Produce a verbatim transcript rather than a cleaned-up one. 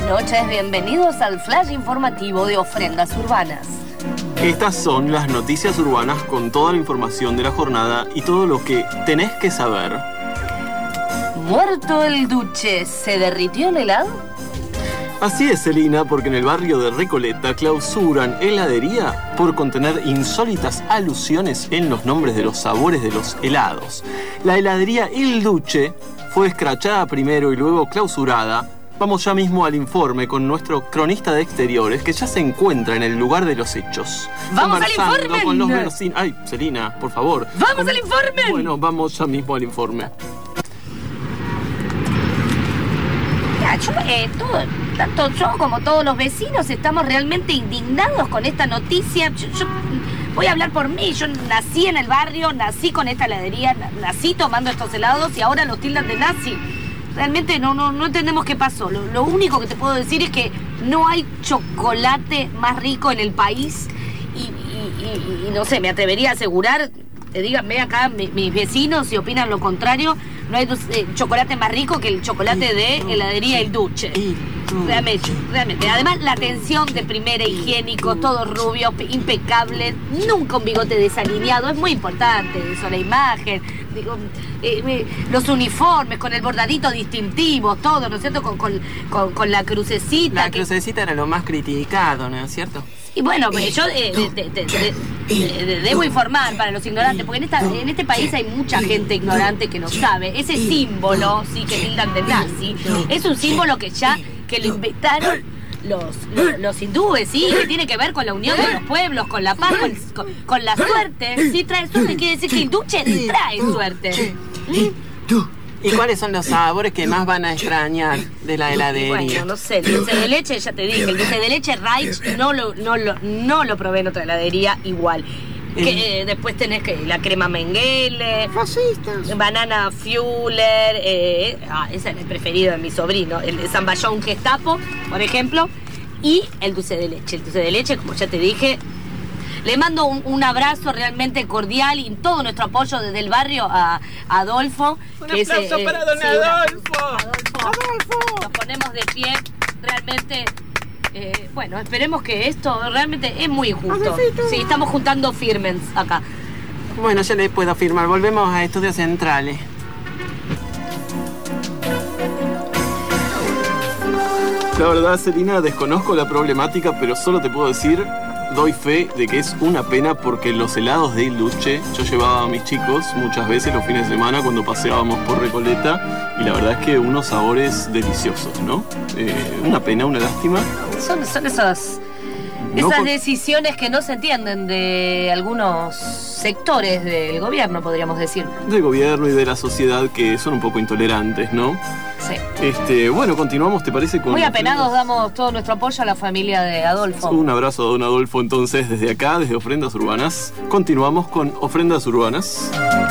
noches, bienvenidos al flash informativo de Ofrendas Urbanas. Estas son las noticias urbanas con toda la información de la jornada y todo lo que tenés que saber. ¿Muerto el Duce? ¿Se derritió el helado? Así es, Celina, porque en el barrio de Recoleta clausuran heladería por contener insólitas alusiones en los nombres de los sabores de los helados. La heladería El Duce fue escrachada primero y luego clausurada. Vamos ya mismo al informe con nuestro cronista de exteriores, que ya se encuentra en el lugar de los hechos. ¡Vamos al informe! Con los vecinos. Ay, Celina, por favor. ¡Vamos con... al informe! Bueno, vamos ya mismo al informe. Yo, eh, todo, tanto yo como todos los vecinos estamos realmente indignados con esta noticia. Yo, yo voy a hablar por mí. Yo nací en el barrio, nací con esta heladería, nací tomando estos helados y ahora los tildan de nazi. Realmente no, no, no entendemos qué pasó. Lo, lo único que te puedo decir es que no hay chocolate más rico en el país y, y, y, y no sé, me atrevería a asegurar, te díganme acá mi, mis vecinos si opinan lo contrario, no hay eh, chocolate más rico que el chocolate de heladería El Duce. Realmente, realmente. Además, la atención de primera, higiénico, todos rubios, impecables, nunca un bigote desalineado. Es muy importante eso, la imagen. Digo, eh, eh, los uniformes con el bordadito distintivo, todo, ¿no es cierto? Con, con, con, con la crucecita. La que... crucecita era lo más criticado, ¿no es cierto? Y bueno, pues yo eh, te, te, te, te, te, debo informar para los ignorantes, porque en, esta, en este país hay mucha gente ignorante que no sabe. Ese símbolo, sí, que tildan de nazi, es un símbolo que ya, que lo inventaron los, los, los hindúes, sí, que tiene que ver con la unión de los pueblos, con la paz, con, con, con la suerte. Sí, trae suerte, quiere decir que el Duce trae suerte. ¿Y cuáles son los sabores que más van a extrañar de la heladería? Bueno, no sé, el dulce de leche, ya te dije, el dulce de leche Reich no lo, no lo, no lo probé en otra heladería igual. Que, eh, después tenés que la crema Mengele, fascistas, banana Fuller, eh, ah, ese es el preferido de mi sobrino, el de Zamballón Gestapo, por ejemplo, y el dulce de leche. El dulce de leche, como ya te dije, le mando un, un abrazo realmente cordial y todo nuestro apoyo desde el barrio a, a Adolfo. Un que aplauso es, eh, para don sí, Adolfo. Adolfo. Adolfo. Nos ponemos de pie, realmente. Eh, bueno, esperemos que esto realmente es muy injusto. Sí, estamos juntando firmens acá. Bueno, ya les puedo firmar. Volvemos a Estudios Centrales. La verdad, Celina, desconozco la problemática, pero solo te puedo decir, doy fe de que es una pena porque los helados de El Duce, yo llevaba a mis chicos muchas veces los fines de semana cuando paseábamos por Recoleta y la verdad es que unos sabores deliciosos, ¿no? Eh, una pena, una lástima. Son, son esas, No esas por- decisiones que no se entienden de algunos sectores del gobierno, podríamos decir. Del gobierno y de la sociedad que son un poco intolerantes, ¿no? Sí. Este, bueno, continuamos, ¿te parece? Con Muy apenados ofrendas? damos todo nuestro apoyo a la familia de Adolfo. Un abrazo a don Adolfo entonces desde acá, desde Ofrendas Urbanas. Continuamos con Ofrendas Urbanas.